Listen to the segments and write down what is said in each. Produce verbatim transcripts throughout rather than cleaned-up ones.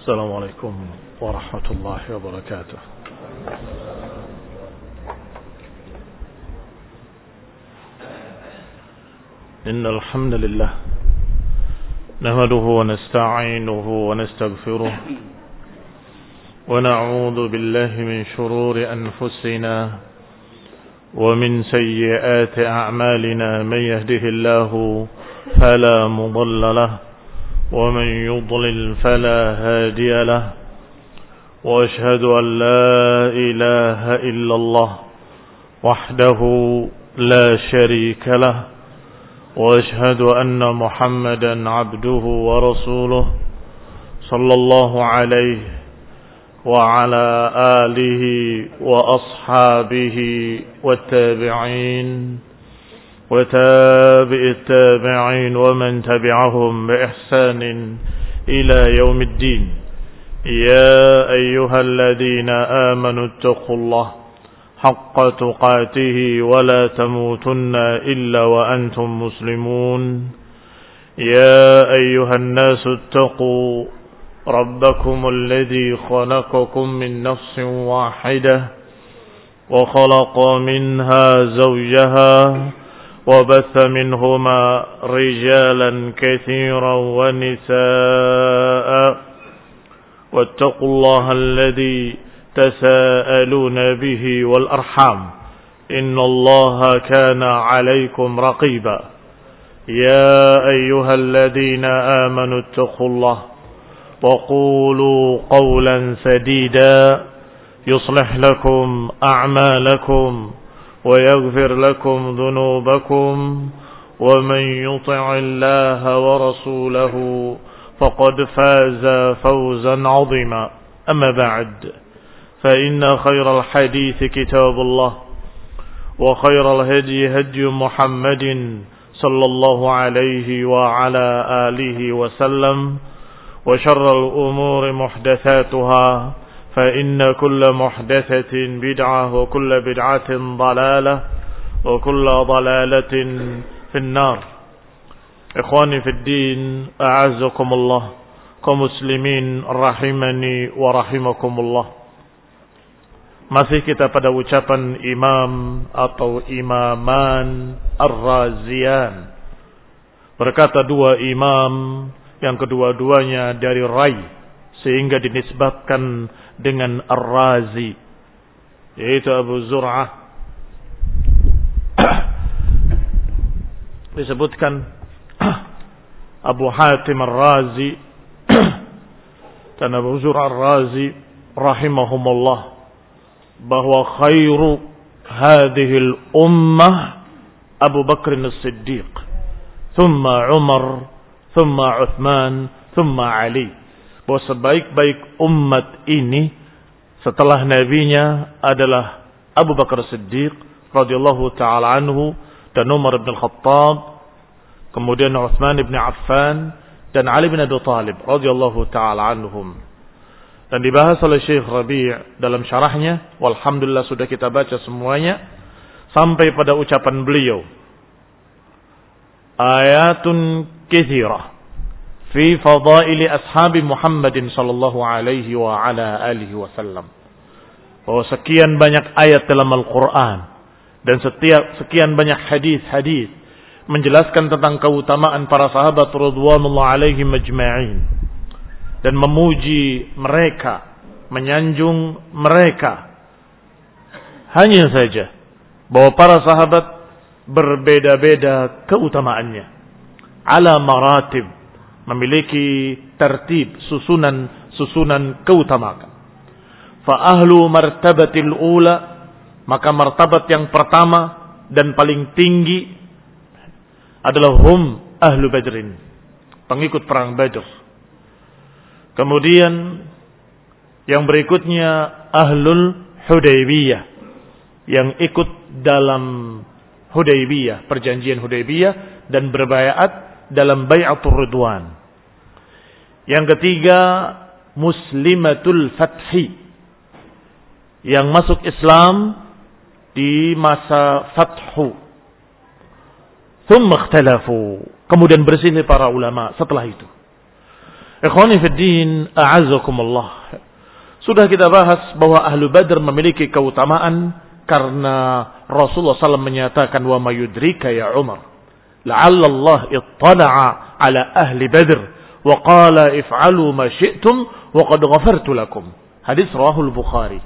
السلام عليكم ورحمة الله وبركاته. إن الحمد لله نحمده ونستعينه ونستغفره ونعوذ بالله من شرور أنفسنا ومن سيئات أعمالنا. من يهده الله فلا مضل له ومن يضلل فلا هادي له، وأشهد أن لا إله إلا الله وحده لا شريك له، وأشهد أن محمدا عبده ورسوله صلى الله عليه وعلى آله وأصحابه والتابعين وتابع التابعين ومن تبعهم بإحسان إلى يوم الدين. يا أيها الذين آمنوا اتقوا الله حق تقاته ولا تموتن إلا وأنتم مسلمون. يا أيها الناس اتقوا ربكم الذي خلقكم من نفس واحدة وخلق منها زوجها وبث منهما رجالا كثيرا ونساء، واتقوا الله الذي تساءلون به والأرحام إن الله كان عليكم رقيبا. يا أيها الذين آمنوا اتقوا الله وقولوا قولا سديدا يصلح لكم أعمالكم ويغفر لكم ذنوبكم، ومن يطع الله ورسوله فقد فاز فوزا عظيما. أما بعد، فإن خير الحديث كتاب الله، وخير الهدي هدي محمد صلى الله عليه وعلى آله وسلم، وشر الأمور محدثاتها، فإن كل محدثة بدعة وكل بدعة ضلالة وكل ضلالة في النار. إخواني في الدين، أعزكم الله كمسلمين rahimani wa rahimakumullah. Masih kita pada ucapan imam atau imaman Ar-Raziyan. Berkata dua imam yang kedua-duanya dari Rai, sehingga dinisbatkan dengan Ar-Razi, yaitu Abu Zur'ah. Disebutkan Abu Hatim Ar-Razi dan Abu Zur'ah Ar-Razi rahimahumullah, bahwa khairu hadhil ummah Abu Bakr as-Siddiq, thumma Umar, thumma Uthman, thumma Ali. Bahwa sebaik-baik umat ini setelah nabinya adalah Abu Bakar Siddiq radhiyallahu taala anhu, dan Umar bin Khattab, kemudian Uthman bin Affan, dan Ali bin Abi Thalib radhiyallahu taala anhum. Dan dibahas oleh Syekh Rabi' dalam syarahnya, walhamdulillah sudah kita baca semuanya sampai pada ucapan beliau, ayatun katsirah fi fadaili ashabi Muhammadin sallallahu alaihi wa ala alihi wasallam. Bahwa sekian banyak ayat dalam Al-Quran dan setiap sekian banyak hadis-hadis menjelaskan tentang keutamaan para sahabat radhiyallahu alaihim ajma'in, dan memuji mereka, menyanjung mereka. Hanya saja bahwa para sahabat berbeda-beda keutamaannya, ala maratib, memiliki tertib, susunan-susunan keutamaan. Fa ahlu martabatil ula, maka martabat yang pertama dan paling tinggi adalah hum ahlu badrin, pengikut perang Badr. Kemudian yang berikutnya ahlul Hudaybiyah, yang ikut dalam Hudaybiyah, perjanjian Hudaybiyah, dan berbaiat dalam bai'atul Ridwan. Yang ketiga muslimatul fathi, yang masuk Islam di masa fathu. Thumma ikhtalafu, kemudian berselisih para ulama setelah itu. Ikhwani fid din, a'azzakumullah. Sudah kita bahas bahwa Ahlu Badr memiliki keutamaan karena Rasulullah sallallahu alaihi wasallam menyatakan, wa mayudrika ya Umar, la'alla Allah ittala'a ala ahli Badr wa qala if'alu ma syi'tum wa qad ghafartu lakum. Hadis rawahul Bukhari.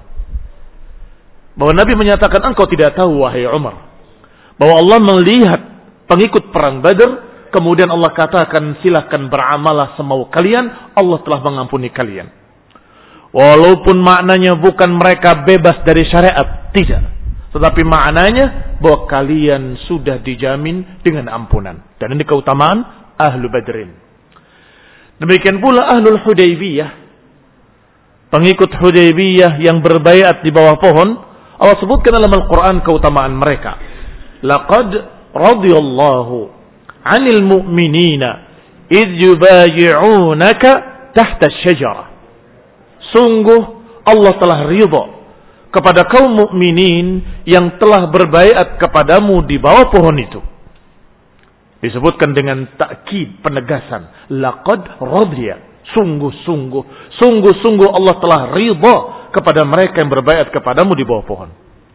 Bahwa Nabi menyatakan, engkau tidak tahu wahai Umar, bahwa Allah melihat pengikut perang Badr, kemudian Allah katakan silahkan beramalah semau kalian, Allah telah mengampuni kalian. Walaupun maknanya bukan mereka bebas dari syariat, tidak. Tetapi maknanya bahwa kalian sudah dijamin dengan ampunan. Dan ini keutamaan Ahlu Badrin. Demikian pula Ahlul Hudaybiyah. Pengikut Hudaybiyah yang berbaiat di bawah pohon, Allah sebutkan dalam Al-Quran keutamaan mereka. Laqad radiyallahu 'anil mu'minina idh yubayi'unaka tahta asy-syajarah. Sungguh Allah telah ridha kepada kaum mukminin yang telah berbaiat kepadamu di bawah pohon itu. Disebutkan dengan takkid, penegasan. Laqad radiya. Sungguh-sungguh. Sungguh-sungguh Allah telah ridha kepada mereka yang berbaiat kepadamu di bawah pohon.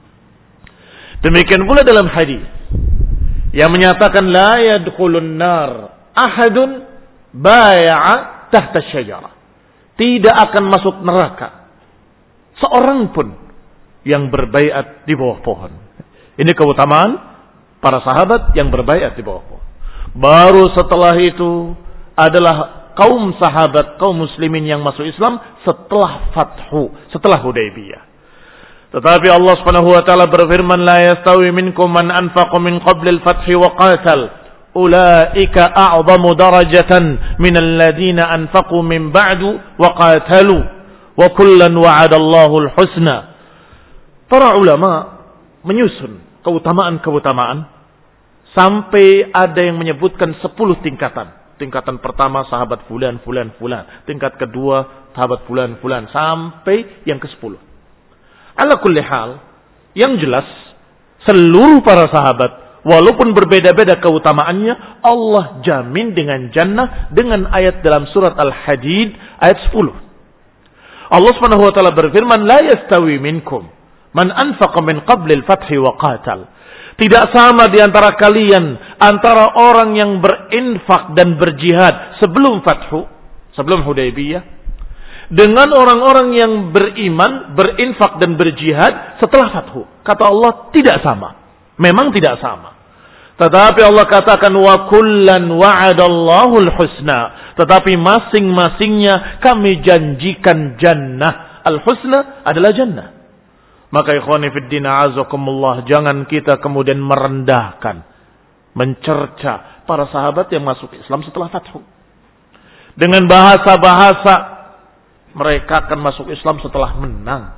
Demikian pula dalam hadis yang menyatakan la yadkhulun nar ahadun bai'a tahta asy-syajarah. Tidak akan masuk neraka seorang pun yang berbaiat di bawah pohon. Ini keutamaan para sahabat yang berbaiat di bawah pohon. Baru setelah itu adalah kaum sahabat, kaum muslimin yang masuk Islam setelah Fathu, setelah Hudaybiyah. Tetapi Allah Subhanahu wa taala berfirman, la yastawi minkum man anfaqa min qabli al-fathi wa qatal. Ulaika a'zamu darajatan minal ladina anfaqu min ba'du wa qatalu wa kullan wa'adallahu al-husna. Para ulama menyusun keutamaan-keutamaan sampai ada yang menyebutkan sepuluh tingkatan. Tingkatan pertama sahabat fulan fulan fulan, tingkat kedua sahabat fulan fulan sampai yang kesepuluh. Ala kulli hal, yang jelas seluruh para sahabat walaupun berbeda-beda keutamaannya, Allah jamin dengan jannah dengan ayat dalam surat Al-Hadid ayat sepuluh. Allah Subhanahu wa taala berfirman, la yastawi minkum man anfaqa min qabli al-fathi wa qatal. Tidak sama di antara kalian antara orang yang berinfak dan berjihad sebelum Fathu, sebelum Hudaybiyah, dengan orang-orang yang beriman, berinfak dan berjihad setelah Fathu. Kata Allah, tidak sama. Memang tidak sama. Tetapi Allah katakan wa kullan wa'adallahu al-husna. Tetapi masing-masingnya kami janjikan jannah. Al-husna adalah jannah. Maka ikhwani fid din a'azakumullah, jangan kita kemudian merendahkan, mencerca para sahabat yang masuk Islam setelah Fathu. Dengan bahasa-bahasa mereka akan masuk Islam setelah menang.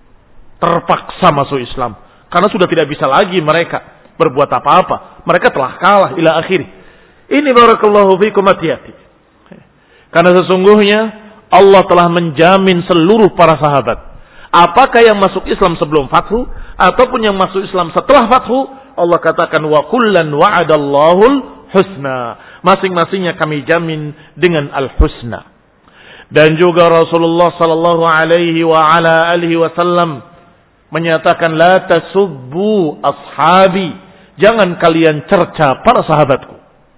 Terpaksa masuk Islam. Karena sudah tidak bisa lagi mereka berbuat apa-apa. Mereka telah kalah ila akhir. Ini barakallahu fikum, hati-hati. Karena sesungguhnya Allah telah menjamin seluruh para sahabat. Apakah yang masuk Islam sebelum Fathu ataupun yang masuk Islam setelah Fathu, Allah katakan wa kullan wa'adallahul husna. Masing-masingnya kami jamin dengan al-husna. Dan juga Rasulullah sallallahu alaihi wa ala alihi wasallam menyatakan la tasubbu ashabi, jangan kalian cerca para sahabatku.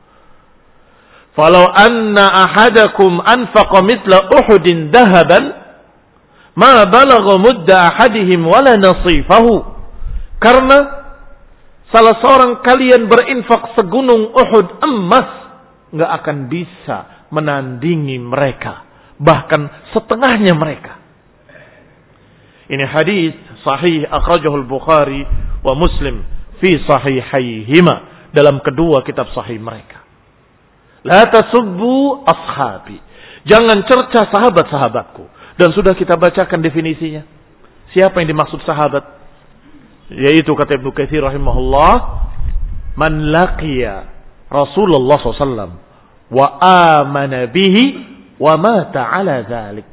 Falau anna ahadakum anfaqa mithla Uhudin dahaban ma balagha mudda ahadihim wala nasifahu. Karena salah seorang kalian berinfak segunung Uhud emas, enggak akan bisa menandingi mereka, bahkan setengahnya mereka. Ini hadis sahih akhrajahu al-Bukhari wa Muslim fi sahihaihima, dalam kedua kitab sahih mereka. La tasubbu ashabi, jangan cerca sahabat-sahabatku. Dan sudah kita bacakan definisinya. Siapa yang dimaksud sahabat? Yaitu kata Ibnu Katsir rahimahullah, man laqiya Rasulullah sallallahu alaihi wasallam wa amana bihi wa mata ala dzalik.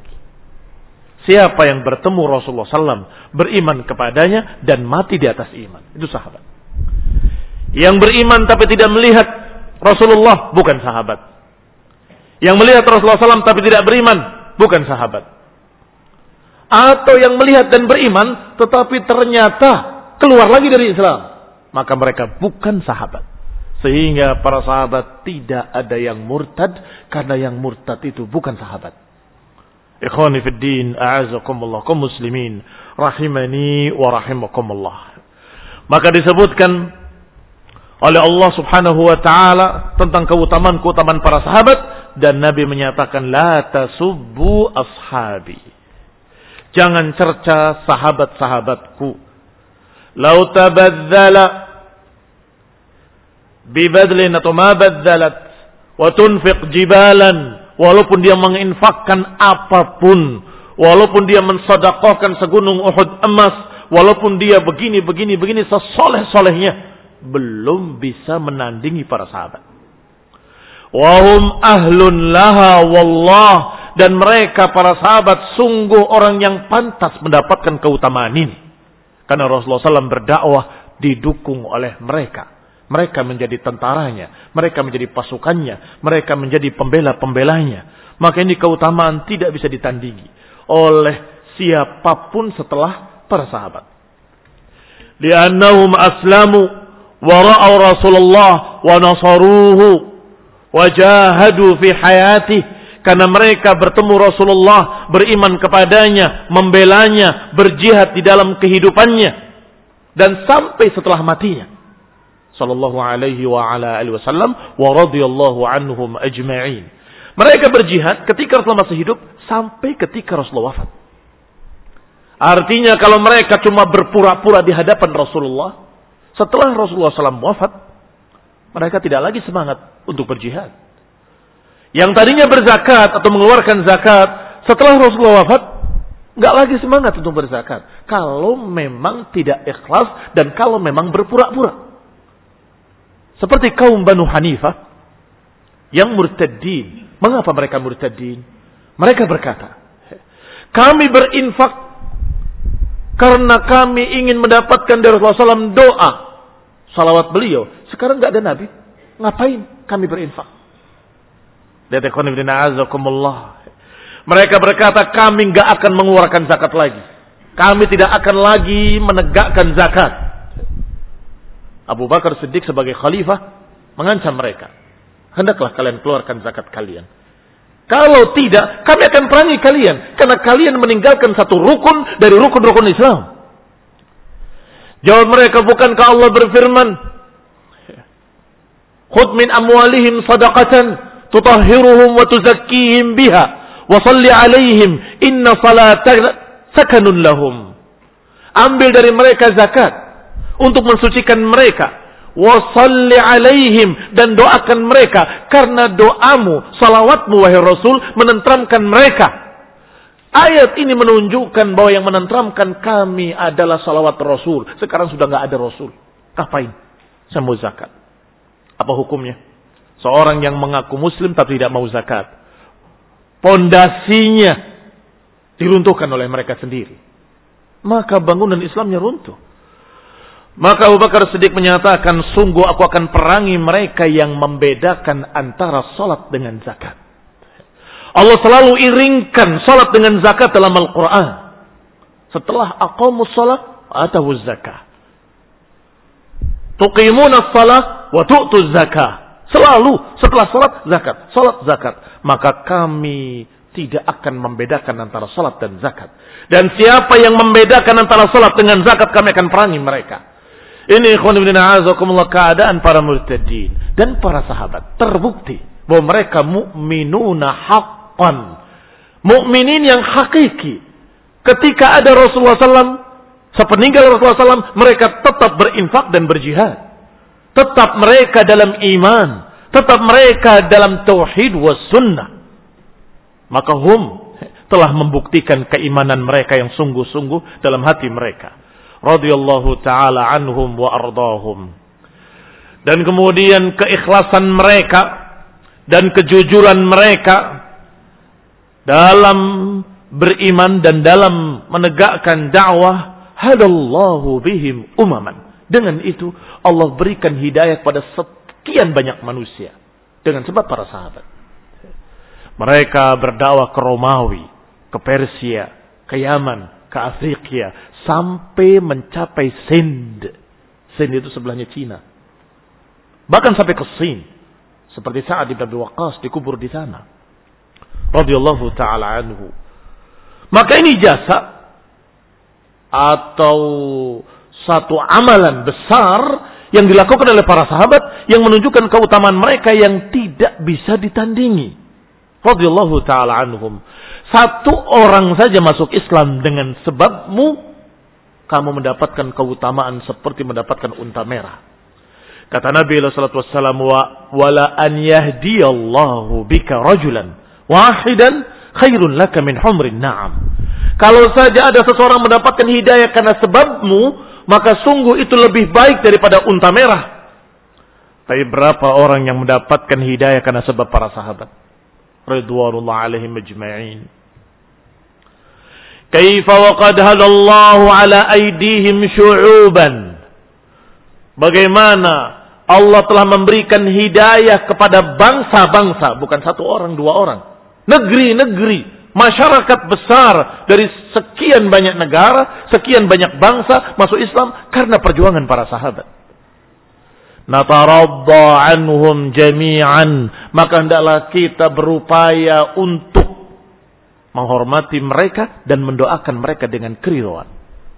Siapa yang bertemu Rasulullah sallallahu alaihi wasallam, beriman kepadanya dan mati di atas iman, itu sahabat. Yang beriman tapi tidak melihat Rasulullah bukan sahabat. Yang melihat Rasulullah shallallahu alaihi wasallam tapi tidak beriman, bukan sahabat. Atau yang melihat dan beriman tetapi ternyata keluar lagi dari Islam, maka mereka bukan sahabat. Sehingga para sahabat tidak ada yang murtad, karena yang murtad itu bukan sahabat. Ikhwani fid din, a'azakumullah, kaum muslimin rahimani wa rahimakumullah. Maka disebutkan oleh Allah Subhanahu wa taala tentang keutamaan-keutamaan para sahabat, dan Nabi menyatakan la tasubbu ashabi. Jangan cerca sahabat-sahabatku. Lau tabadzala bibadlin atau ma badzalat wa tunfiq jibalan, walaupun dia menginfakkan apapun, walaupun dia mensedekahkan segunung Uhud emas, walaupun dia begini begini begini sesoleh-solehnya, belum bisa menandingi para sahabat. Wahum ahlun laha wallah, dan mereka para sahabat sungguh orang yang pantas mendapatkan keutamaan ini. Karena Rasulullah shallallahu alaihi wasallam berdakwah didukung oleh mereka. Mereka menjadi tentaranya, mereka menjadi pasukannya, mereka menjadi pembela-pembelanya. Maka ini keutamaan tidak bisa ditandingi oleh siapapun setelah para sahabat. Li'annahum aslamu wa ra'aw Rasulullah wa nasaruhu wa jahadu fi hayatih. Karena mereka bertemu Rasulullah, beriman kepadanya, membelanya, berjihad di dalam kehidupannya, dan sampai setelah matinya. Sallallahu alaihi wa ala alihi wasallam wa radhiyallahu anhum ajma'in. Mereka berjihad ketika Rasulullah masih hidup sampai ketika Rasulullah wafat. Artinya kalau mereka cuma berpura-pura di hadapan Rasulullah, setelah Rasulullah shallallahu alaihi wasallam wafat, mereka tidak lagi semangat untuk berjihad. Yang tadinya berzakat atau mengeluarkan zakat, setelah Rasulullah wafat, nggak lagi semangat untuk berzakat. Kalau memang tidak ikhlas dan kalau memang berpura-pura. Seperti kaum Banu Hanifah yang murtadin. Mengapa mereka murtadin? Mereka berkata, kami berinfak karena kami ingin mendapatkan dari Rasulullah shallallahu alaihi wasallam doa, salawat beliau. Sekarang nggak ada Nabi, ngapain kami berinfak? Mereka berkata, kami nggak akan mengeluarkan zakat lagi. Kami tidak akan lagi menegakkan zakat. Abu Bakar Siddiq sebagai khalifah mengancam mereka, hendaklah kalian keluarkan zakat kalian. Kalau tidak, kami akan perangi kalian, karena kalian meninggalkan satu rukun dari rukun-rukun Islam. Jawab mereka, bukankah Allah berfirman, khudh min amwalihim sadaqatan tutahhiruhum wa tuzakkihim biha wa salli alaihim inna salataka sakanun lahum. Ambil dari mereka zakat untuk mensucikan mereka, wasalli alaihim, dan doakan mereka, karena doamu, salawatmu wahai Rasul, menenteramkan mereka. Ayat ini menunjukkan bahwa yang menenteramkan kami adalah salawat Rasul. Sekarang sudah nggak ada Rasul, ngapain saya mau zakat? Apa hukumnya? Seorang yang mengaku Muslim tapi tidak mau zakat, pondasinya diruntuhkan oleh mereka sendiri, maka bangunan Islamnya runtuh. Maka Abu Bakar Siddiq menyatakan, sungguh aku akan perangi mereka yang membedakan antara salat dengan zakat. Allah selalu iringkan salat dengan zakat dalam Al-Quran. Setelah aqamus salat, atawuz zakah. Tuqimunas salat, wa tu'tuz zakah. Selalu setelah salat, zakat. Salat, zakat. Maka kami tidak akan membedakan antara salat dan zakat. Dan siapa yang membedakan antara salat dengan zakat, kami akan perangi mereka. Ini ikhwan ibn a'azakumullah keadaan para murtadin dan para sahabat. Terbukti bahwa mereka mu'minuna haqqan. Mu'minin yang hakiki. Ketika ada Rasulullah shallallahu alaihi wasallam, sepeninggal Rasulullah shallallahu alaihi wasallam, mereka tetap berinfak dan berjihad. Tetap mereka dalam iman. Tetap mereka dalam tauhid was sunnah. Maka hum telah membuktikan keimanan mereka yang sungguh-sungguh dalam hati mereka. Radhiyallahu ta'ala anhum wa ardahum. Dan kemudian keikhlasan mereka dan kejujuran mereka dalam beriman dan dalam menegakkan dakwah, hadallahu bihim umaman. Dengan itu Allah berikan hidayah pada sekian banyak manusia dengan sebab para sahabat. Mereka berdakwah ke Romawi, ke Persia, ke Yaman, ke Afrika, sampai mencapai Sind. Sind itu sebelahnya Cina. Bahkan sampai ke Sin. Seperti Sa'ad bin Abi Waqqas dikubur di sana. Radhiyallahu ta'ala anhu. Maka ini jasa atau satu amalan besar yang dilakukan oleh para sahabat yang menunjukkan keutamaan mereka yang tidak bisa ditandingi. Radhiyallahu ta'ala anhum. Satu orang saja masuk Islam dengan sebabmu, kamu mendapatkan keutamaan seperti mendapatkan unta merah. Kata Nabi sallallahu alaihi wasallam, wala an yahdiyallahu bika rajulan wahidan khairun laka min humrin na'am. Kalau saja ada seseorang mendapatkan hidayah karena sebabmu, maka sungguh itu lebih baik daripada unta merah. Tapi berapa orang yang mendapatkan hidayah karena sebab para sahabat? Ridwanullah alaihim ajma'in. Kaifa wa qad hadallahu ala aydihim syu'uban. Bagaimana Allah telah memberikan hidayah kepada bangsa-bangsa, bukan satu orang, dua orang. Negeri-negeri, masyarakat besar dari sekian banyak negara, sekian banyak bangsa masuk Islam karena perjuangan para sahabat. Nataradda anhum jami'an, maka hendaklah kita berupaya untuk menghormati mereka dan mendoakan mereka dengan keridhaan.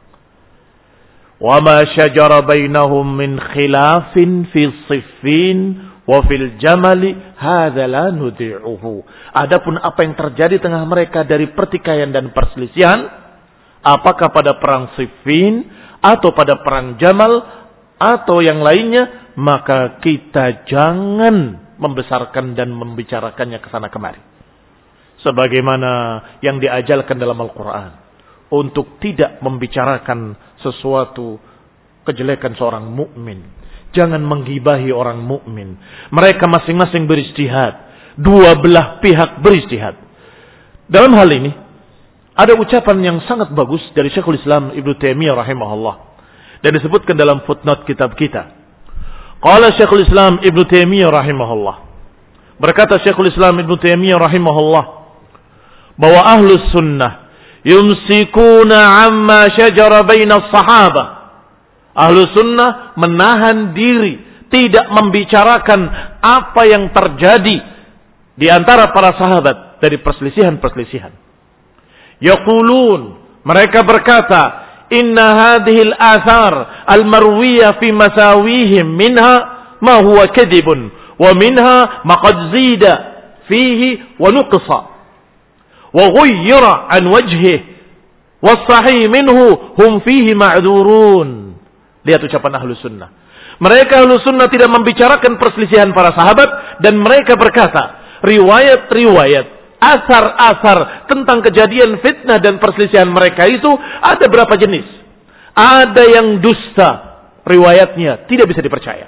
Wa ma syajara bainahum min khilafin fi siffin wa fil jamali hadza la nudhi'uhu. Adapun apa yang terjadi tengah mereka dari pertikaian dan perselisihan, apakah pada perang Siffin atau pada perang Jamal atau yang lainnya, maka kita jangan membesarkan dan membicarakannya ke sana kemari. Sebagaimana yang diajarkan dalam Al-Quran, untuk tidak membicarakan sesuatu kejelekan seorang mukmin. Jangan menggibahi orang mukmin. Mereka masing-masing berijtihad. Dua belah pihak berijtihad. Dalam hal ini ada ucapan yang sangat bagus dari Syekhul Islam Ibnu Taimiyah rahimahullah, dan disebutkan dalam footnote kitab kita. Qala Syekhul Islam Ibnu Taimiyah rahimahullah, berkata Syekhul Islam Ibnu Taimiyah rahimahullah, bahwa ahlus sunnah yumsikuna amma syajara baina sahabah. Ahlus sunnah menahan diri, tidak membicarakan apa yang terjadi di antara para sahabat dari perselisihan-perselisihan. Yaqulun, mereka berkata, inna hadhihi al-athar al-marwiyah fi masawihim minha ma huwa kadhibun wa minha ma qad zida fihi wa nuqsa wa ghayyara an wajhihi was-sahih minhu hum fihi ma'dzurun. Lihat ucapan ahlu sunnah. Mereka ahlu sunnah tidak membicarakan perselisihan para sahabat, dan mereka berkata, riwayat-riwayat, asar-asar tentang kejadian fitnah dan perselisihan mereka itu ada berapa jenis. Ada yang dusta, riwayatnya tidak bisa dipercaya.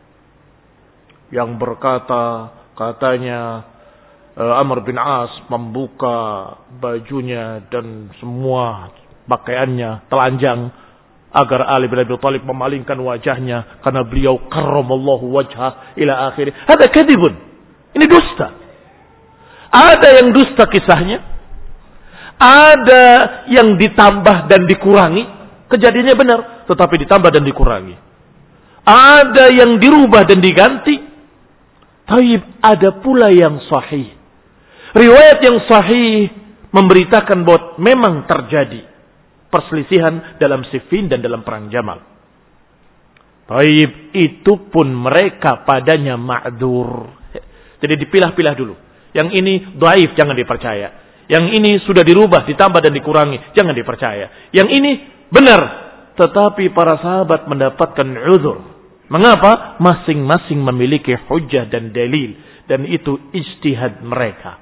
Yang berkata, katanya Amr bin As membuka bajunya dan semua pakaiannya telanjang agar Ali bin Abi Thalib memalingkan wajahnya karena beliau karramallahu wajhah ila akhirih. Ada kadhibun. Ini dusta. Ada yang dusta kisahnya. Ada yang ditambah dan dikurangi. Kejadiannya benar, tetapi ditambah dan dikurangi. Ada yang dirubah dan diganti. Taib, ada pula yang sahih. Riwayat yang sahih memberitakan bahwa memang terjadi perselisihan dalam Siffin dan dalam perang Jamal. Taib, itu pun mereka padanya ma'dzur. Jadi dipilah-pilah dulu. Yang ini dhaif, jangan dipercaya. Yang ini sudah dirubah, ditambah dan dikurangi, jangan dipercaya. Yang ini benar, tetapi para sahabat mendapatkan uzur. Mengapa? Masing-masing memiliki hujjah dan dalil, dan itu ijtihad mereka.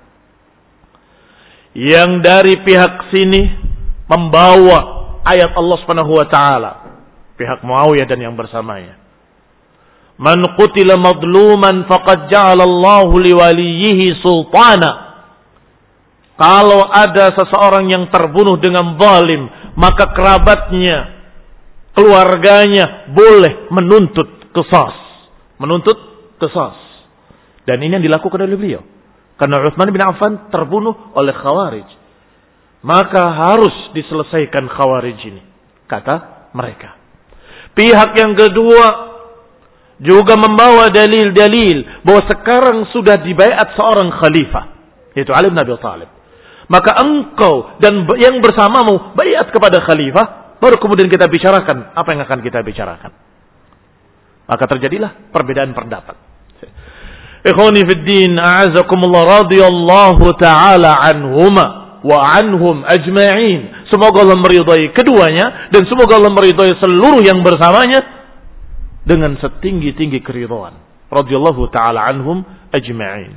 Yang dari pihak sini membawa ayat Allah Subhanahu wa taala, pihak Muawiyah dan yang bersamanya. Man qutila madluman faqad ja'ala Allahu liwaliyhi sultana. Kalau ada seseorang yang terbunuh dengan zalim, maka kerabatnya, keluarganya boleh menuntut qisas, menuntut qisas. Dan ini yang dilakukan oleh beliau. Karena Utsman bin Affan terbunuh oleh Khawarij. Maka harus diselesaikan Khawarij ini, kata mereka. Pihak yang kedua juga membawa dalil-dalil bahwa sekarang sudah dibaiat seorang khalifah, yaitu Ali bin Abi Thalib. Maka engkau dan yang bersamamu baiat kepada khalifah, baru kemudian kita bicarakan apa yang akan kita bicarakan. Maka terjadilah perbedaan pendapat. Ikhwani fid din, a'azakumullah, radhiyallahu ta'ala anhuma wa anhum ajma'in. Semoga Allah meridai keduanya dan semoga Allah meridai seluruh yang bersamanya dengan setinggi-tinggi keridhaan. Radhiyallahu ta'ala anhum ajma'in.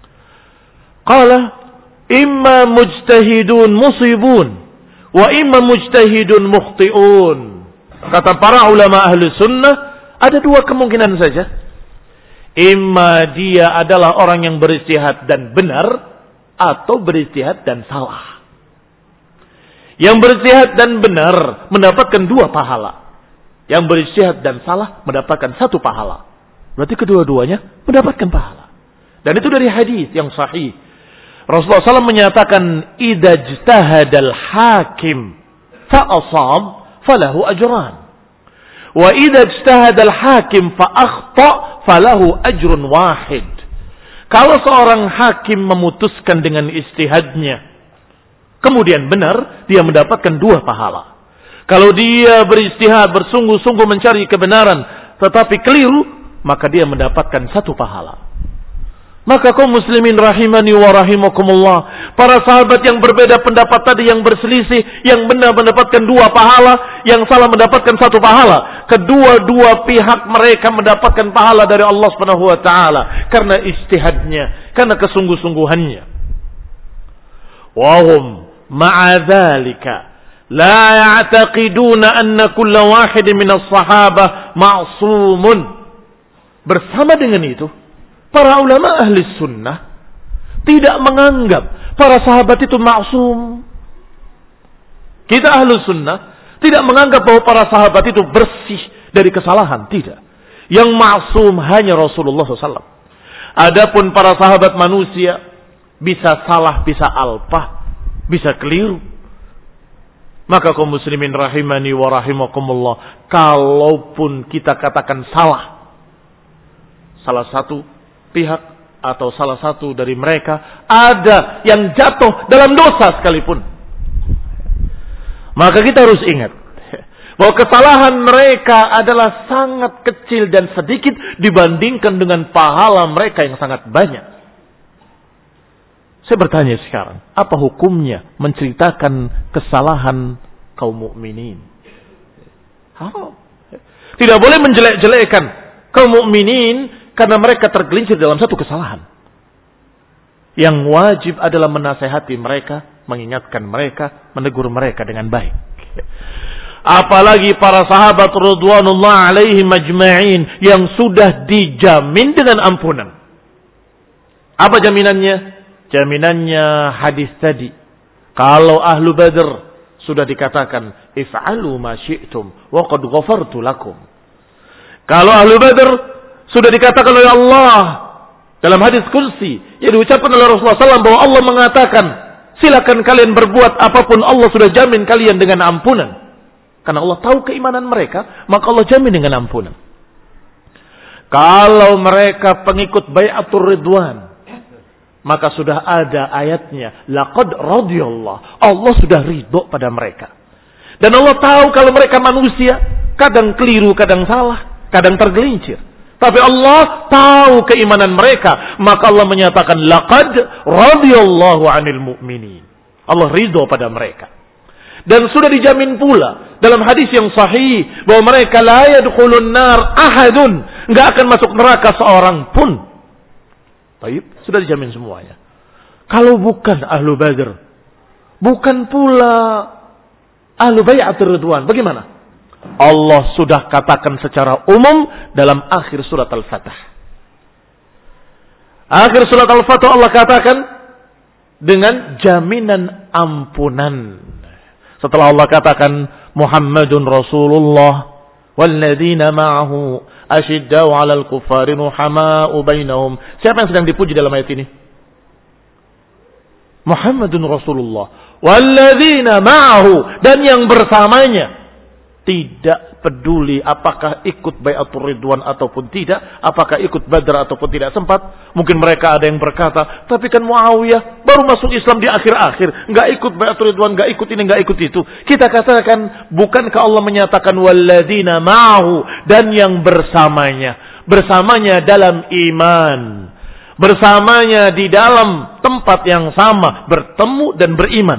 Qala imma mujtahidun musibun wa imma mujtahidun mukhti'un. Kata para ulama ahli sunnah, ada dua kemungkinan saja. Imma dia adalah orang yang beristihad dan benar, atau beristihad dan salah. Yang beristihad dan benar mendapatkan dua pahala. Yang beristihad dan salah mendapatkan satu pahala. Berarti kedua-duanya mendapatkan pahala. Dan itu dari hadis yang sahih. Rasulullah shallallahu alaihi wasallam menyatakan, idza ijtahadal hakim fa asab falahu ajran, wa idza ijtahadal hakim fa akhta falahu ajrun wahid. Kalau seorang hakim memutuskan dengan ijtihadnya kemudian benar, dia mendapatkan dua pahala. Kalau dia berijtihad, bersungguh-sungguh mencari kebenaran tetapi keliru, maka dia mendapatkan satu pahala. Maka kaum muslimin rahimani wa rahimakumullah, para sahabat yang berbeda pendapat tadi, yang berselisih, yang benar mendapatkan dua pahala, yang salah mendapatkan satu pahala. Kedua-dua pihak mereka mendapatkan pahala dari Allah Subhanahu wa taala karena ijtihadnya, karena kesungguh-sungguhannya. Wa hum ma'a dzalika la ya'taqiduna anna kulla wahidin minas sahabah ma'sumun. Bersama dengan itu, para ulama ahli sunnah tidak menganggap para sahabat itu maksum. Kita ahli sunnah tidak menganggap bahwa para sahabat itu bersih dari kesalahan. Tidak. Yang maksum hanya Rasulullah shallallahu alaihi wasallam. Adapun para sahabat manusia bisa salah, bisa alpah, bisa keliru. Maka kaum muslimin rahimani wa rahimakumullah, kalaupun kita katakan salah salah satu pihak atau salah satu dari mereka ada yang jatuh dalam dosa sekalipun, maka kita harus ingat bahwa kesalahan mereka adalah sangat kecil dan sedikit dibandingkan dengan pahala mereka yang sangat banyak. Saya bertanya sekarang, apa hukumnya menceritakan kesalahan kaum mukminin? Haram. Tidak boleh menjelek-jelekkan kaum mukminin karena mereka tergelincir dalam satu kesalahan. Yang wajib adalah menasehati mereka, mengingatkan mereka, menegur mereka dengan baik. Apalagi para sahabat radhiyallahu alaihim ajma'in yang sudah dijamin dengan ampunan. Apa jaminannya? Jaminannya hadis tadi. Kalau ahlu Badr sudah dikatakan if'alu ma syi'tum wa qad ghafartu lakum. Kalau ahlu Badr sudah dikatakan oleh Allah dalam hadis kursi yang diucapkan oleh Rasulullah shallallahu alaihi wasallam bahwa Allah mengatakan, silakan kalian berbuat apapun, Allah sudah jamin kalian dengan ampunan. Karena Allah tahu keimanan mereka, maka Allah jamin dengan ampunan. Kalau mereka pengikut bai'atur ridwan, maka sudah ada ayatnya, laqad radiyallahu, Allah sudah ridho pada mereka. Dan Allah tahu kalau mereka manusia, kadang keliru, kadang salah, kadang tergelincir. Tapi Allah tahu keimanan mereka, maka Allah menyatakan laqad radhiyallahu 'anil mu'minin. Allah ridho pada mereka. Dan sudah dijamin pula dalam hadis yang sahih bahwa mereka la yadkhulun nar ahadun, enggak akan masuk neraka seorang pun. Baik, sudah dijamin semuanya. Kalau bukan ahlu Badr, bukan pula ahlu bai'atur ridwan, bagaimana? Allah sudah katakan secara umum dalam akhir surat Al-Fatah. Akhir surat Al-Fatah Allah katakan dengan jaminan ampunan. Setelah Allah katakan Muhammadun Rasulullah walladzina ma'ahu asyiddau 'alal kuffari ruhama'u bainahum. Siapa yang sedang dipuji dalam ayat ini? Muhammadun Rasulullah walladzina ma'ahu, dan yang bersamanya. Tidak peduli apakah ikut Bai'atul Ridwan ataupun tidak, apakah ikut Badar ataupun tidak sempat. Mungkin mereka ada yang berkata, tapi kan Muawiyah baru masuk Islam di akhir-akhir, nggak ikut Bai'atul Ridwan, nggak ikut ini, nggak ikut itu. Kita katakan, bukankah Allah menyatakan walladzina ma'ahu, dan yang bersamanya, bersamanya dalam iman, bersamanya di dalam tempat yang sama, bertemu dan beriman.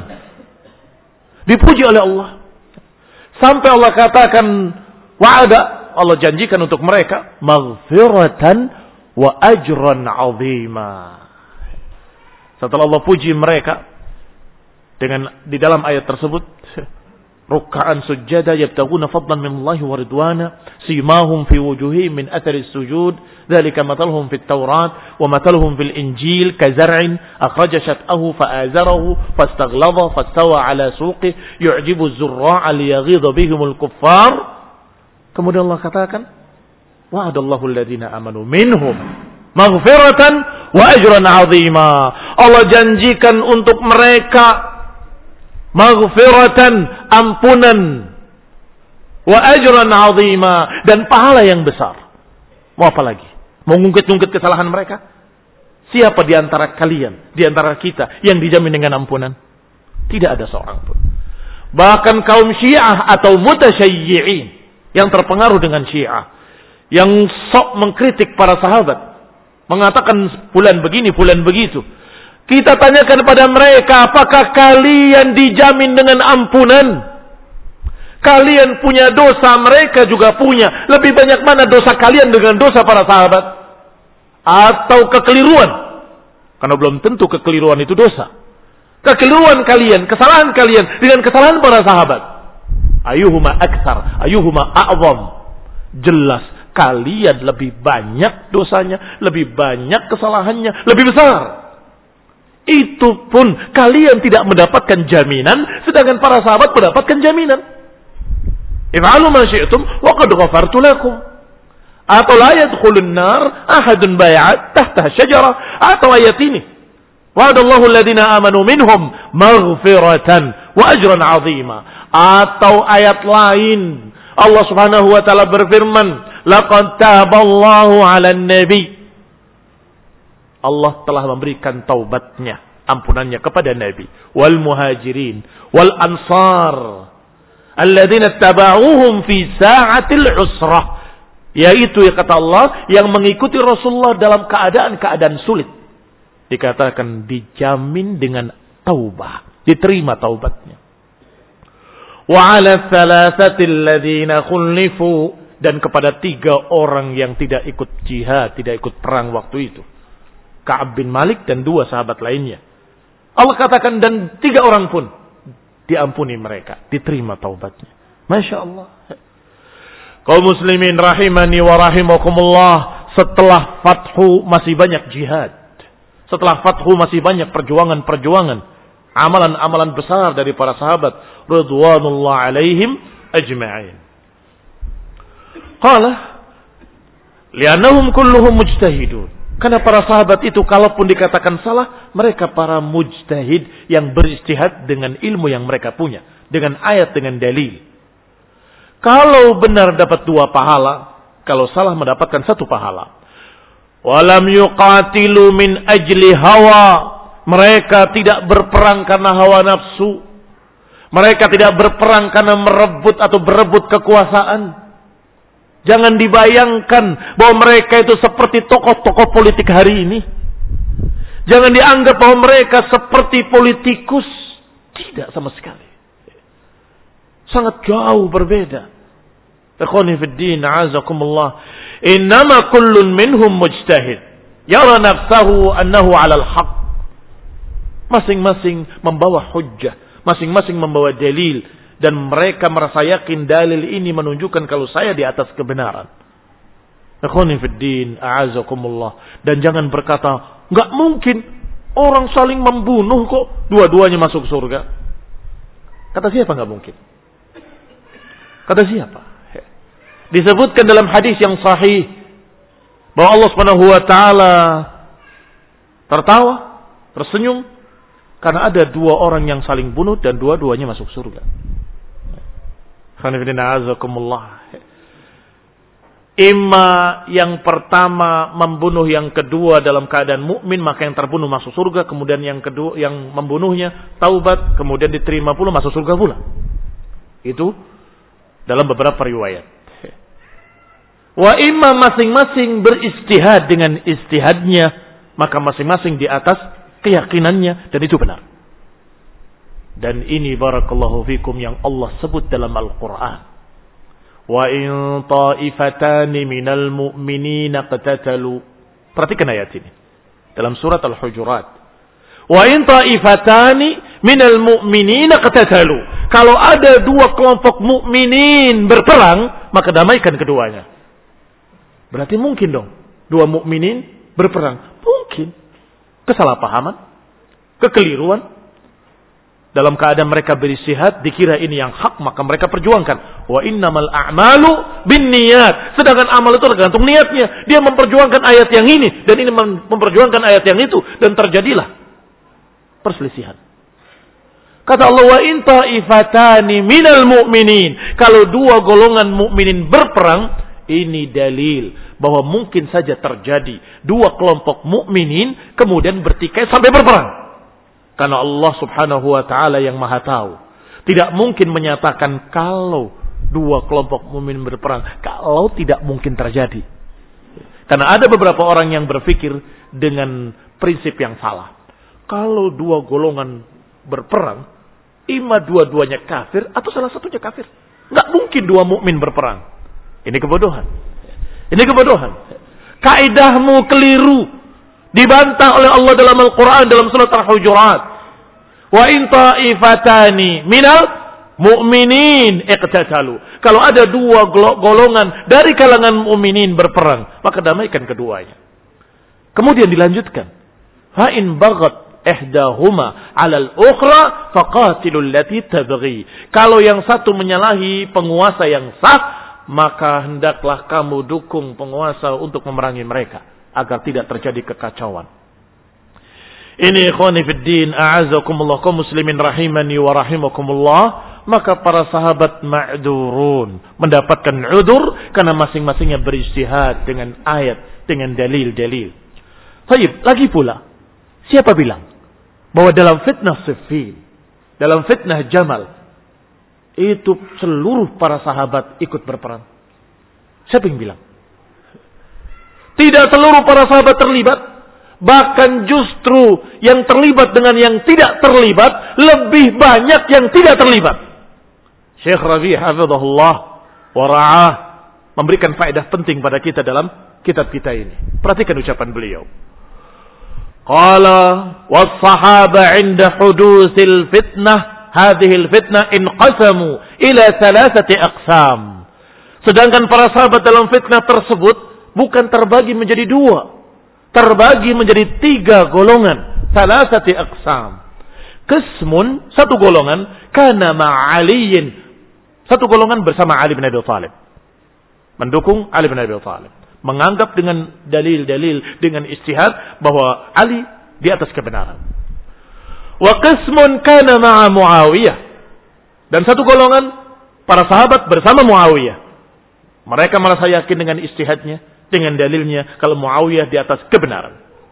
Dipuji oleh Allah. Sampai Allah katakan, wa'ada, Allah janjikan untuk mereka maghfiratan wa ajran 'azima. Setelah Allah puji mereka dengan di dalam ayat tersebut, ruk'an sujada yabtaguna fadlan minallahi wa ridwana simahum fi wujuhihim min athari sujud dzalika mathaluhum fit taurat wa mathaluhum fil injil kazar'in akhraja shat'ahu fa'azarahu fastaghlaba fastawa ala suqi yu'jibu az-zurra'a liyaghidha bihimul kuffar. Kemudian Allah katakan wa'adallahu alladhina amanu minhum maghfiratan wa ajran 'azima. Allah janjikan untuk mereka maghfiratan, ampunan, wa ajran 'azima, dan pahala yang besar. Mau apa lagi? Mau ngungkit-ngungkit kesalahan mereka? Siapa di antara kalian, di antara kita yang dijamin dengan ampunan? Tidak ada seorang pun. Bahkan kaum Syiah atau mutasyayyi'in yang terpengaruh dengan Syiah, yang sok mengkritik para sahabat, mengatakan fulan begini, fulan begitu. Kita tanyakan pada mereka, apakah kalian dijamin dengan ampunan? Kalian punya dosa, mereka juga punya. Lebih banyak mana dosa kalian dengan dosa para sahabat? Atau kekeliruan? Karena belum tentu kekeliruan itu dosa. Kekeliruan kalian, kesalahan kalian dengan kesalahan para sahabat. Ayuhuma aksar, ayuhuma a'zam. Jelas kalian lebih banyak dosanya, lebih banyak kesalahannya, lebih besar. Itu pun kalian tidak mendapatkan jaminan, sedangkan para sahabat mendapatkan jaminan. If'alu ma syi'tum wa qad ghafartu lakum. Atau la yadkhulun nar ahadun bai'at tahta syajarah. Atau ayat ini. Wa'adallahu alladhina amanu minhum maghfiratan wa ajran 'azima. Atau ayat lain. Allah Subhanahu wa taala berfirman, laqad taballahu 'alan nabi. Allah telah memberikan taubatnya, ampunannya kepada Nabi wal muhajirin wal ansar alladzina tabauhum fi sa'atil usrah, yaitu ya kata Allah yang mengikuti Rasulullah dalam keadaan-keadaan sulit. Dikatakan dijamin dengan taubah, diterima taubatnya. Wa 'ala thalathatil ladzina khulifu, dan kepada tiga orang yang tidak ikut jihad, tidak ikut perang waktu itu. Ka'ab bin Malik dan dua sahabat lainnya. Allah katakan dan tiga orang pun diampuni mereka, diterima taubatnya. Masya Allah. Kaum muslimin rahimani wa rahimakumullah, setelah fathu masih banyak jihad. Setelah fathu masih banyak perjuangan-perjuangan, amalan-amalan besar dari para sahabat ridwanullah alaihim ajma'in. Qala li'annahum kulluhum mujtahidun. Karena para sahabat itu kalaupun dikatakan salah, mereka para mujtahid yang beristihad dengan ilmu yang mereka punya, dengan ayat, dengan dalil. Kalau benar dapat dua pahala, kalau salah mendapatkan satu pahala. Walam yuqatilu min ajli hawa. Mereka tidak berperang karena hawa nafsu. Mereka tidak berperang karena merebut atau berebut kekuasaan. Jangan dibayangkan bahwa mereka itu seperti tokoh-tokoh politik hari ini. Jangan dianggap bahwa mereka seperti politikus. Tidak sama sekali. Sangat jauh berbeda. Ikhwani fid din, a'azakumullah. Innama kullun minhum mujtahid. Yara nafsahu annahu 'alal haqq. Masing-masing membawa hujjah. Masing-masing membawa dalil. Dan mereka merasa yakin dalil ini menunjukkan kalau saya di atas kebenaran. Ikhwani fid din, a'azakumullah. Dan jangan berkata, enggak mungkin orang saling membunuh kok dua-duanya masuk surga. Kata siapa enggak mungkin? Kata siapa? Disebutkan dalam hadis yang sahih bahwa Allah Subhanahu wa taala tertawa, tersenyum Karena ada dua orang yang saling bunuh dan dua-duanya masuk surga. Imma yang pertama membunuh yang kedua dalam keadaan mukmin, maka yang terbunuh masuk surga. Kemudian yang kedua yang membunuhnya taubat, kemudian diterima pula masuk surga pula. Itu dalam beberapa riwayat. Wa imma masing-masing beristihad dengan istihadnya, maka masing-masing di atas keyakinannya, dan itu benar. Dan ini barakallahu fikum yang Allah sebut dalam Al-Quran. Wa in ta'ifatani minal mu'minina qatatalu. Perhatikan ayat ini dalam surat Al-Hujurat. Wa in ta'ifatani minal mu'minina qatatalu. Kalau ada dua kelompok mukminin berperang, maka damaikan keduanya. Berarti mungkin dong dua mukminin berperang. Mungkin kesalahpahaman, kekeliruan. Dalam keadaan mereka beristihad, dikira ini yang hak, maka mereka perjuangkan. Wa innamal a'malu binniyat. Sedangkan amal itu tergantung niatnya. Dia memperjuangkan ayat yang ini dan ini memperjuangkan ayat yang itu, dan terjadilah perselisihan. Kata Allah, wa in ta'ifatani minal mu'minin. Kalau dua golongan mukminin berperang, ini dalil bahwa mungkin saja terjadi dua kelompok mukminin kemudian bertikai sampai berperang. Karena Allah subhanahu wa ta'ala yang maha tahu. Tidak mungkin menyatakan kalau dua kelompok mukmin berperang. Kalau tidak mungkin terjadi. Karena ada beberapa orang yang berpikir dengan prinsip yang salah. Kalau dua golongan berperang, ima dua-duanya kafir atau salah satunya kafir. Nggak mungkin dua mukmin berperang. Ini kebodohan. Ini kebodohan. Kaidahmu keliru. Dibantah oleh Allah dalam Al-Quran dalam surat Al-Hujurat. Wa in ta'ifatani minal mu'minin iqtatalu. Kalau ada dua golongan dari kalangan mu'minin berperang, maka damaikan keduanya. Kemudian dilanjutkan. Fa in baghat ihdahuma 'alal ukhra faqatilul lati tabghi. Kalau yang satu menyalahi penguasa yang sah, maka hendaklah kamu dukung penguasa untuk memerangi mereka agar tidak terjadi kekacauan. Ini ikhwani fid din, a'azakumullah kaum muslimin rahimani wa rahimakumullah. Maka para sahabat ma'dzurun, mendapatkan udzur karena masing-masingnya beristihad dengan ayat, dengan dalil-dalil. Baik, lagi pula, siapa bilang bahwa dalam fitnah Siffin, dalam fitnah Jamal, itu seluruh para sahabat ikut berperang? Siapa yang bilang? Tidak seluruh para sahabat terlibat. Bahkan justru yang terlibat dengan yang tidak terlibat lebih banyak yang tidak terlibat. Syekh Rabi' hafizahullah wa ra'ah memberikan faedah penting pada kita dalam kitab kita ini. Perhatikan ucapan beliau. Qala was-sahaba 'inda hudusil fitnah hadhil fitnah inqasamu ila thalathati aqsam. Sedangkan para sahabat dalam fitnah tersebut bukan terbagi menjadi dua, terbagi menjadi tiga golongan. Salasati aqsam. Qismun, satu golongan, kana ma'aliyin, satu golongan bersama Ali bin Abi Thalib, mendukung Ali bin Abi Thalib, menganggap dengan dalil-dalil, dengan istihad bahwa Ali di atas kebenaran. Wa qismun kana ma'a Muawiyah, dan satu golongan para sahabat bersama Muawiyah, mereka merasa yakin dengan istihadnya, dengan dalilnya kalau Muawiyah di atas kebenaran.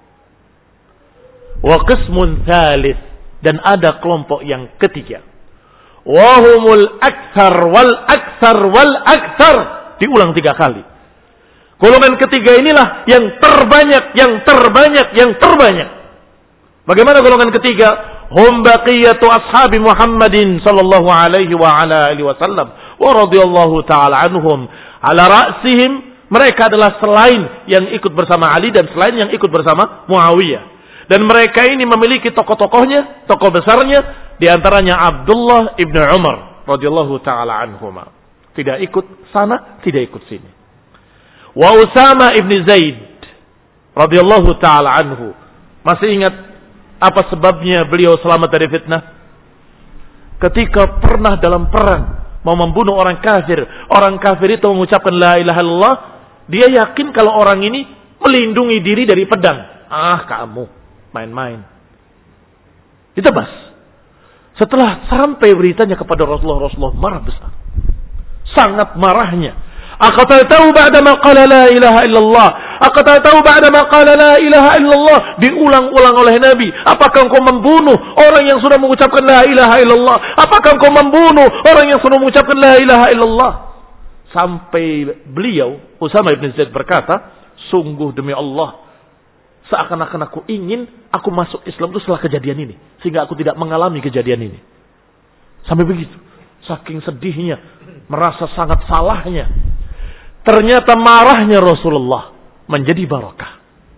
Wa qismun thalith, dan ada kelompok yang ketiga. Wa humul aktsar wal aktsar wal aktsar, diulang tiga kali. Golongan ketiga inilah yang terbanyak, yang terbanyak, yang terbanyak. Bagaimana golongan ketiga? Hum baqiyatu ashabi Muhammadin sallallahu alaihi wa ala alihi wasallam wa radhiyallahu ta'ala anhum. Ala ra'sihim, mereka adalah selain yang ikut bersama Ali dan selain yang ikut bersama Muawiyah. Dan mereka ini memiliki tokoh-tokohnya, tokoh besarnya, di antaranya Abdullah ibn Umar radhiyallahu taala anhuma. Tidak ikut sana, tidak ikut sini. Wa Usama ibn Zaid radhiyallahu taala anhu. Masih ingat apa sebabnya beliau selamat dari fitnah? Ketika pernah dalam perang mau membunuh orang kafir, orang kafir itu mengucapkan la ilaha illallah, dia yakin kalau orang ini melindungi diri dari pedang. Ah, kamu main-main. Ditebas. Setelah sampai beritanya kepada Rasulullah, Rasulullah marah besar. Sangat marahnya. Aqataltahu ba'da ma qala la ilaha illallah. Aqataltahu ba'da ma qala la ilaha illallah. Diulang-ulang oleh Nabi. Apakah engkau membunuh orang yang sudah mengucapkan la ilaha illallah? Apakah engkau membunuh orang yang sudah mengucapkan la ilaha illallah? Sampai beliau, Usamah bin Zaid berkata, sungguh demi Allah, seakan-akan aku ingin aku masuk Islam itu setelah kejadian ini. Sehingga aku tidak mengalami kejadian ini. Sampai begitu. Saking sedihnya. Merasa sangat salahnya. Ternyata marahnya Rasulullah menjadi barakah.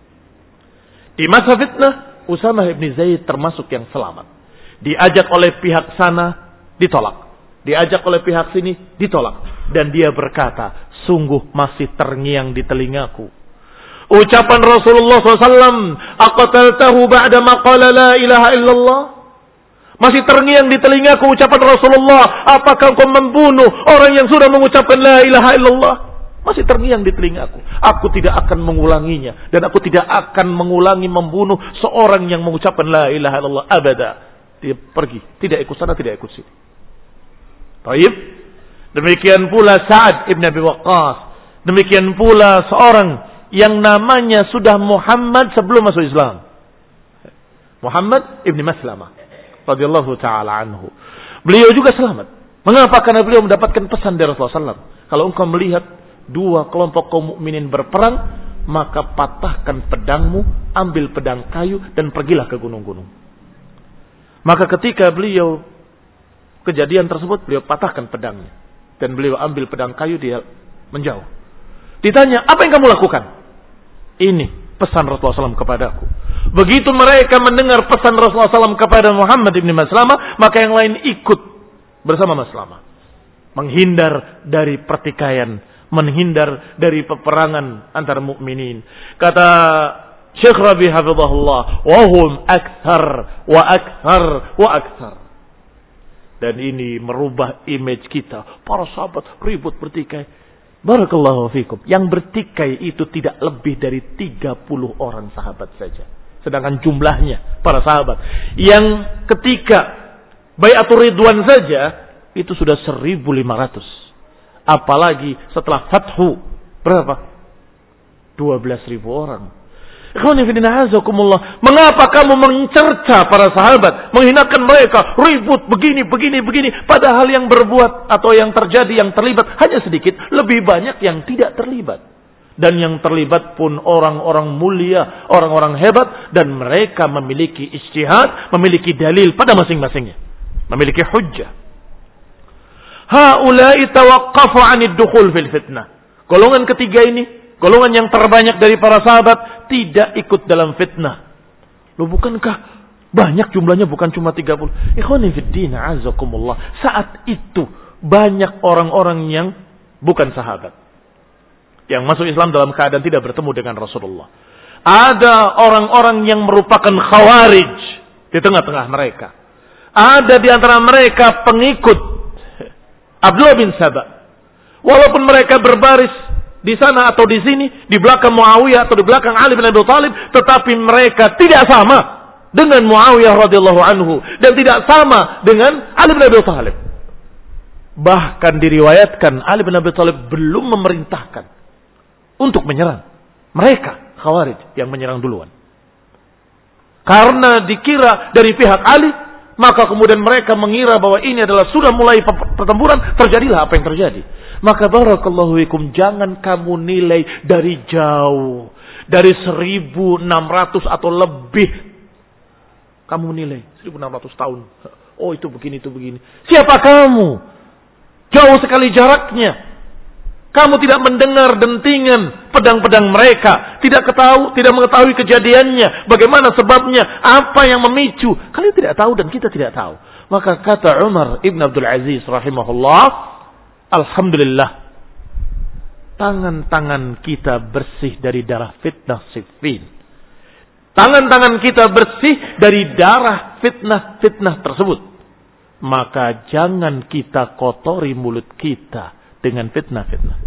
Di masa fitnah, Usamah bin Zaid termasuk yang selamat. Diajak oleh pihak sana, ditolak. Diajak oleh pihak sini, ditolak. Dan dia berkata, sungguh masih terngiang di telingaku ucapan Rasulullah shallallahu alaihi wasallam, aqataltahu ba'da ma qala la ilaha illallah. Masih terngiang di telingaku ucapan Rasulullah, apakah engkau membunuh orang yang sudah mengucapkan la ilaha illallah? Masih terngiang di telingaku. Aku tidak akan mengulanginya. Dan aku tidak akan mengulangi membunuh seorang yang mengucapkan la ilaha illallah. Abada. Dia pergi. Tidak ikut sana, tidak ikut sini. Baik. Demikian pula Sa'ad ibn Abi Waqqas. Demikian pula seorang yang namanya sudah Muhammad sebelum masuk Islam. Muhammad ibn Maslamah radhiyallahu taala anhu. Beliau juga selamat. Mengapa? Karena beliau mendapatkan pesan dari Rasulullah shallallahu alaihi wasallam. Kalau engkau melihat dua kelompok kaum mukminin berperang, maka patahkan pedangmu, ambil pedang kayu dan pergilah ke gunung-gunung. Maka ketika beliau kejadian tersebut, beliau patahkan pedangnya dan beliau ambil pedang kayu, dia menjauh. Ditanya, apa yang kamu lakukan? Ini pesan Rasulullah shallallahu alaihi wasallam kepadaku. Begitu mereka mendengar pesan Rasulullah shallallahu alaihi wasallam kepada Muhammad ibn Maslamah, maka yang lain ikut bersama Maslamah. Menghindar dari pertikaian, menghindar dari peperangan antara mukminin. Kata Syekh Rabi hafizahullah, wahum akthar wa akthar wa akthar. Dan ini merubah image kita. Para sahabat ribut bertikai. Barakallahu fikum. Yang bertikai itu tidak lebih dari tiga puluh orang sahabat saja. Sedangkan jumlahnya para sahabat yang ketika Bai'atul Ridwan saja itu sudah seribu lima ratus. Apalagi setelah Fathu berapa? dua belas ribu orang. Mengapa kamu mencerca para sahabat, menghinakan mereka, ribut begini, begini, begini, padahal yang berbuat atau yang terjadi, yang terlibat hanya sedikit, lebih banyak yang tidak terlibat. Dan yang terlibat pun orang-orang mulia, orang-orang hebat, dan mereka memiliki ijtihad, memiliki dalil pada masing-masingnya, memiliki hujjah. Haula'i tawaqqafu 'anid dukhul fil fitnah. Golongan ketiga ini, golongan yang terbanyak dari para sahabat tidak ikut dalam fitnah. Loh, bukankah banyak jumlahnya, bukan cuma tiga puluh? Ikhwani fid din, azakumullah. Saat itu banyak orang-orang yang bukan sahabat yang masuk Islam dalam keadaan tidak bertemu dengan Rasulullah. Ada orang-orang yang merupakan khawarij di tengah-tengah mereka. Ada di antara mereka pengikut Abdullah bin Sabah. Walaupun mereka berbaris di sana atau di sini, di belakang Muawiyah atau di belakang Ali bin Abi Thalib, tetapi mereka tidak sama dengan Muawiyah radhiyallahu anhu dan tidak sama dengan Ali bin Abi Thalib. Bahkan diriwayatkan Ali bin Abi Thalib belum memerintahkan untuk menyerang. Mereka Khawarij yang menyerang duluan. Karena dikira dari pihak Ali, maka kemudian mereka mengira bahwa ini adalah sudah mulai pertempuran, terjadilah apa yang terjadi. Maka barakallahu fikum, jangan kamu nilai dari jauh, dari seribu enam ratus atau lebih. Kamu nilai seribu enam ratus tahun. Oh, itu begini, itu begini. Siapa kamu? Jauh sekali jaraknya. Kamu tidak mendengar dentingan pedang-pedang mereka, tidak ketahui, tidak mengetahui kejadiannya, bagaimana sebabnya, apa yang memicu. Kalian tidak tahu dan kita tidak tahu. Maka kata Umar ibn Abdul Aziz rahimahullah, alhamdulillah, tangan-tangan kita bersih dari darah fitnah Siffin. Tangan-tangan kita bersih dari darah fitnah-fitnah tersebut. Maka jangan kita kotori mulut kita dengan fitnah-fitnah.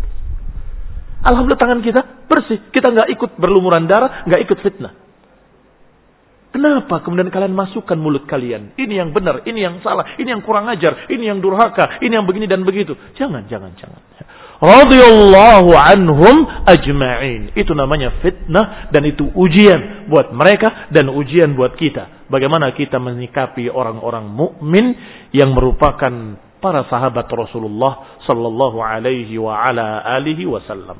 Alhamdulillah tangan kita bersih. Kita nggak ikut berlumuran darah, nggak ikut fitnah. Kenapa kemudian kalian masukkan mulut kalian? Ini yang benar, ini yang salah, ini yang kurang ajar, ini yang durhaka, ini yang begini dan begitu. Jangan, jangan, jangan. Radhiyallahu anhum ajma'in. Itu namanya fitnah dan itu ujian buat mereka dan ujian buat kita. Bagaimana kita menyikapi orang-orang mukmin yang merupakan para sahabat Rasulullah sallallahu alaihi wa ala alihi wasallam.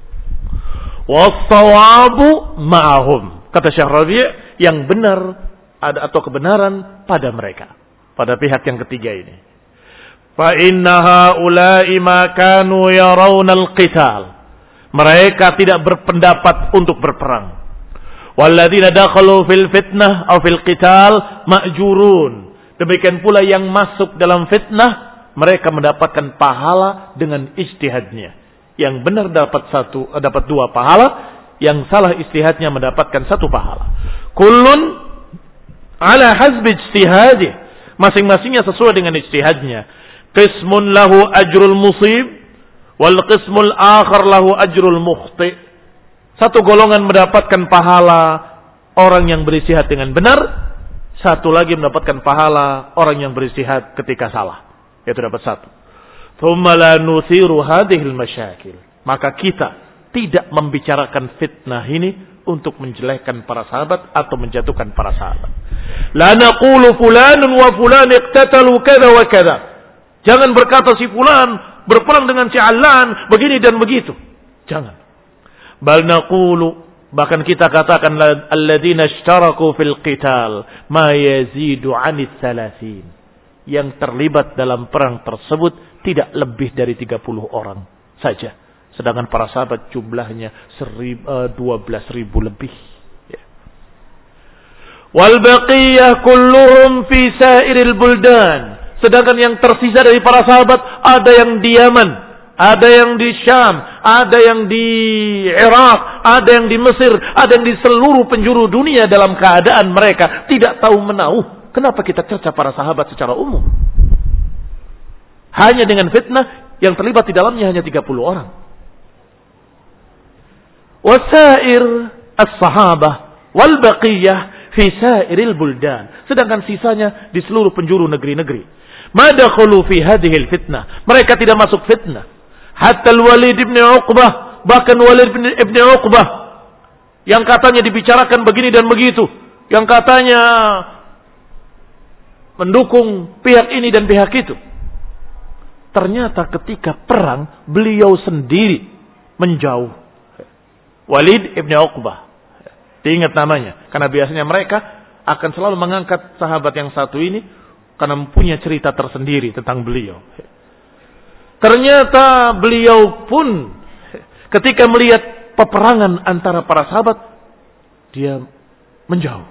Was-sawabu ma'ahum. Kata Syekh Rabi', yang benar ada atau kebenaran pada mereka, pada pihak yang ketiga ini. Fa inna haula'i ma kanu yarawna al-qital. Mereka tidak berpendapat untuk berperang. Walladzina dakhalu fil fitnah aw fil qital ma'jurun. Demikian pula yang masuk dalam fitnah, mereka mendapatkan pahala dengan ijtihadnya. Yang benar dapat satu, dapat dua pahala, yang salah ijtihadnya mendapatkan satu pahala. Kullun ala hasbi ijtihadih. Masing-masingnya sesuai dengan ijtihadnya. Qismun lahu ajrul musib wal qismul akhar lahu ajrul mukhti. Satu golongan mendapatkan pahala orang yang beristihad dengan benar, satu lagi mendapatkan pahala orang yang beristihad ketika salah. Itu dapat satu. Thumma la nuthiru hadhil masyakil. Maka kita tidak membicarakan fitnah ini untuk menjelekkan para sahabat atau menjatuhkan para sahabat. La naqulu fulanun wa fulan iqtatalu kada wa kada. Jangan berkata si fulan berperang dengan si Alan begini dan begitu. Jangan. Bal naqulu, bahkan kita katakan alladzina ishtaraku fil qital ma yazidu 'anil thalathin. Yang terlibat dalam perang tersebut tidak lebih dari tiga puluh orang saja. Sedangkan para sahabat jumlahnya dua belas ribu lebih. Ya. Wal baqiyah kulluhum fi sairil buldan. Sedangkan yang tersisa dari para sahabat ada yang di Yaman, ada yang di Syam, ada yang di Irak, ada yang di Mesir, ada yang di seluruh penjuru dunia dalam keadaan mereka tidak tahu menauh. Kenapa kita cerca para sahabat secara umum? Hanya dengan fitnah yang terlibat di dalamnya hanya tiga puluh orang. Wasair as-sahabah wal baqiyah fi sairil buldan. Sedangkan sisanya di seluruh penjuru negeri-negeri. Madakhulu fi hadhil fitnah. Mereka tidak masuk fitnah. Hatta al-Walid ibn Uqbah, bahkan Walid ibn Uqbah yang katanya dibicarakan begini dan begitu, yang katanya mendukung pihak ini dan pihak itu. Ternyata ketika perang beliau sendiri menjauh. Walid ibn Uqbah. Diingat namanya. Karena biasanya mereka akan selalu mengangkat sahabat yang satu ini karena mempunyai cerita tersendiri tentang beliau. Ternyata beliau pun ketika melihat peperangan antara para sahabat, dia menjauh.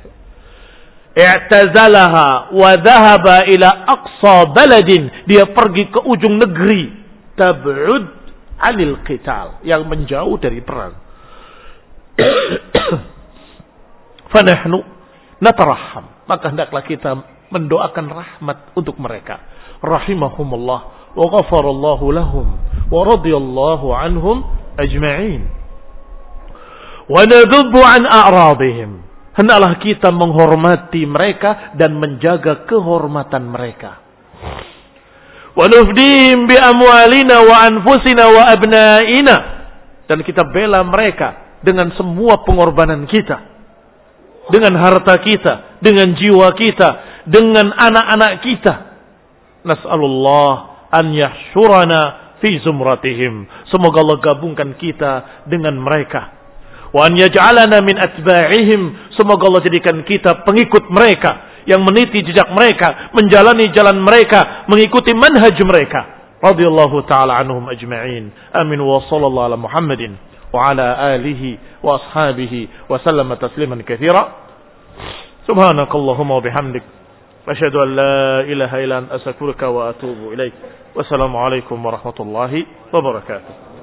I'tazalaha wa dhahaba ila aqsa baladin. Dia pergi ke ujung negeri. Tab'ud anil qital. Yang menjauh dari perang. Fanahnu nataraham. Maka hendaklah kita mendoakan rahmat untuk mereka. Rahimahumullah wa ghafarallahu lahum wa radiyallahu anhum ajma'in. Wa nadhubbu an a'radihim. Hendaklah kita menghormati mereka dan menjaga kehormatan mereka. Wa nufdihim bi amwalina wa anfusina wa abnaina. Dan kita bela mereka dengan semua pengorbanan kita. Dengan harta kita, dengan jiwa kita, dengan anak-anak kita. Nas'alullah an yahsyurana fi zumratihim. Semoga Allah gabungkan kita dengan mereka. Wa an yaj'alana min atba'ihim. Semoga Allah jadikan kita pengikut mereka, yang meniti jejak mereka, menjalani jalan mereka, mengikuti manhaj mereka. Radhiyallahu ta'ala anhum ajma'in. Amin wa sallallahu ala Muhammadin wa ala alihi wa ashabihi wa sallama tasliman katsira. Subhanakallahumma wa bihamdik asyhadu an la ilaha illa anta astaghfiruka wa atubu ilaik. Wassalamu alaikum warahmatullahi wabarakatuh.